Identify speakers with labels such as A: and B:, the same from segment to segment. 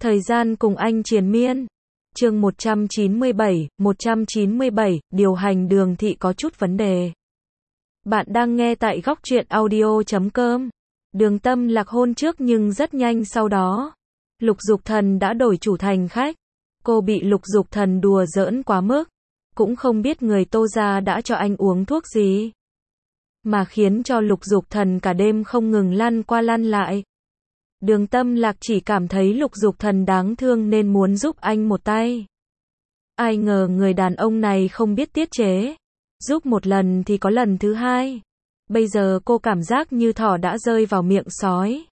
A: Thời gian cùng anh triền miên. Chương 197, điều hành Đường Thị có chút vấn đề. Bạn đang nghe tại góc truyện audio.com. Đường Tâm Lạc hôn trước nhưng rất nhanh sau đó, Lục Dục Thần đã đổi chủ thành khách. Cô bị Lục Dục Thần đùa giỡn quá mức, cũng không biết người Tô gia đã cho anh uống thuốc gì, mà khiến cho Lục Dục Thần cả đêm không ngừng lăn qua lăn lại. Đường Tâm Lạc chỉ cảm thấy Lục Dục Thần đáng thương nên muốn giúp anh một tay. Ai ngờ người đàn ông này không biết tiết chế, giúp một lần thì có lần thứ hai. Bây giờ cô cảm giác như thỏ đã rơi vào miệng sói.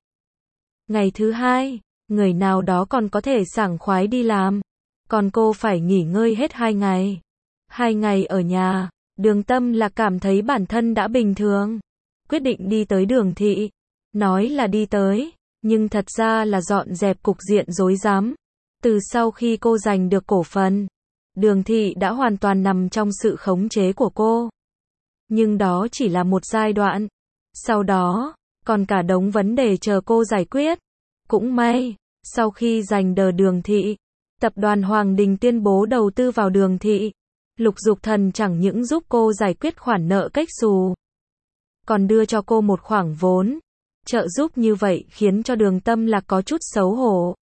A: Ngày thứ hai, người nào đó còn có thể sảng khoái đi làm, còn cô phải nghỉ ngơi hết 2 ngày. 2 ngày ở nhà, Đường Tâm Lạc cảm thấy bản thân đã bình thường, quyết định đi tới Đường Thị. Nói là đi tới, nhưng thật ra là dọn dẹp cục diện rối rắm. Từ sau khi cô giành được cổ phần, Đường Thị đã hoàn toàn nằm trong sự khống chế của cô. Nhưng đó chỉ là một giai đoạn. Sau đó, còn cả đống vấn đề chờ cô giải quyết. Cũng may, sau khi giành đờ Đường Thị, tập đoàn Hoàng Đình tuyên bố đầu tư vào Đường Thị. Lục Dục Thần chẳng những giúp cô giải quyết khoản nợ cách xù, còn đưa cho cô một khoản vốn. Trợ giúp như vậy khiến cho Đường Tâm Lạc có chút xấu hổ.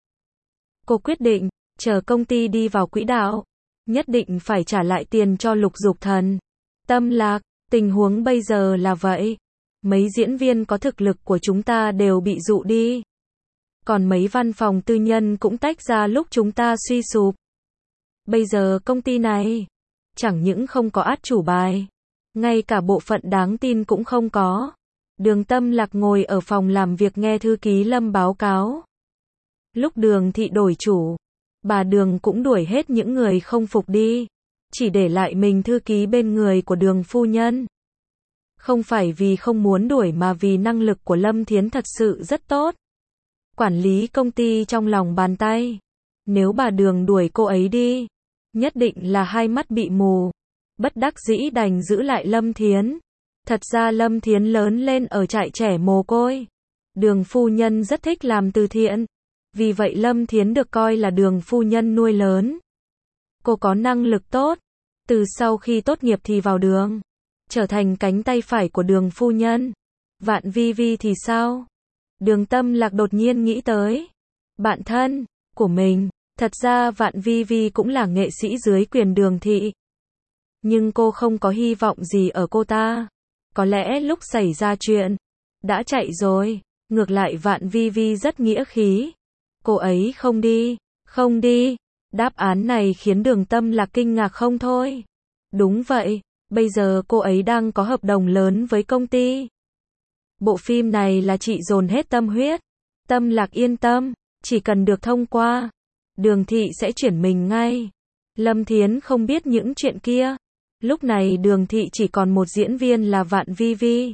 A: Cô quyết định, chờ công ty đi vào quỹ đạo, nhất định phải trả lại tiền cho Lục Dục Thần. Tâm Lạc, tình huống bây giờ là vậy. Mấy diễn viên có thực lực của chúng ta đều bị dụ đi. Còn mấy văn phòng tư nhân cũng tách ra lúc chúng ta suy sụp. Bây giờ công ty này, chẳng những không có át chủ bài, ngay cả bộ phận đáng tin cũng không có. Đường Tâm Lạc ngồi ở phòng làm việc nghe thư ký Lâm báo cáo. Lúc Đường Thị đổi chủ, bà Đường cũng đuổi hết những người không phục đi, chỉ để lại mình thư ký bên người của Đường phu nhân. Không phải vì không muốn đuổi mà vì năng lực của Lâm Thiến thật sự rất tốt. Quản lý công ty trong lòng bàn tay. Nếu bà Đường đuổi cô ấy đi, nhất định là hai mắt bị mù. Bất đắc dĩ đành giữ lại Lâm Thiến. Thật ra Lâm Thiến lớn lên ở trại trẻ mồ côi. Đường phu nhân rất thích làm từ thiện. Vì vậy Lâm Thiến được coi là Đường phu nhân nuôi lớn. Cô có năng lực tốt. Từ sau khi tốt nghiệp thì vào Đường, trở thành cánh tay phải của Đường phu nhân. Vạn Vi Vi thì sao? Đường Tâm Lạc đột nhiên nghĩ tới bạn thân của mình. Thật ra Vạn Vi Vi cũng là nghệ sĩ dưới quyền Đường Thị. Nhưng cô không có hy vọng gì ở cô ta. Có lẽ lúc xảy ra chuyện, đã chạy rồi. Ngược lại Vạn Vi Vi rất nghĩa khí. Cô ấy không đi. Đáp án này khiến Đường Tâm Lạc kinh ngạc không thôi. Đúng vậy, bây giờ cô ấy đang có hợp đồng lớn với công ty. Bộ phim này là chị dồn hết tâm huyết. Tâm Lạc yên tâm, chỉ cần được thông qua, Đường Thị sẽ chuyển mình ngay. Lâm Thiến không biết những chuyện kia. Lúc này Đường Thị chỉ còn một diễn viên là Vạn Vi Vi.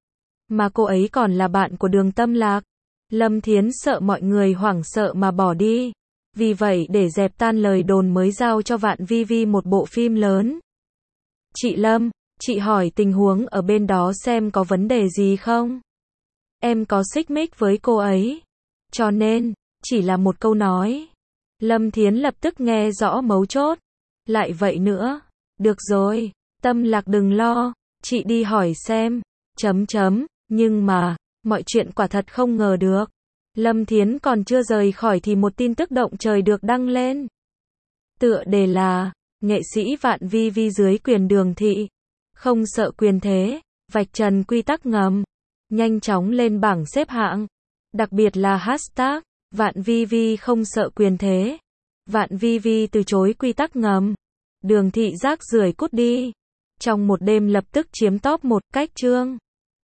A: Mà cô ấy còn là bạn của Đường Tâm Lạc. Lâm Thiến sợ mọi người hoảng sợ mà bỏ đi. Vì vậy để dẹp tan lời đồn mới giao cho Vạn Vi Vi một bộ phim lớn. Chị Lâm, chị hỏi tình huống ở bên đó xem có vấn đề gì không? Em có xích mích với cô ấy. Cho nên, chỉ là một câu nói. Lâm Thiến lập tức nghe rõ mấu chốt. Lại vậy nữa. Được rồi, Tâm Lạc đừng lo, chị đi hỏi xem. Nhưng mà, mọi chuyện quả thật không ngờ được. Lâm Thiến còn chưa rời khỏi thì một tin tức động trời được đăng lên. Tựa đề là, nghệ sĩ Vạn Vi Vi dưới quyền Đường Thị. Không sợ quyền thế, vạch trần quy tắc ngầm. Nhanh chóng lên bảng xếp hạng. Đặc biệt là hashtag, Vạn Vi Vi không sợ quyền thế. Vạn Vi Vi từ chối quy tắc ngầm. Đường Thị rác rưởi cút đi. Trong một đêm lập tức chiếm top 1 cách chương.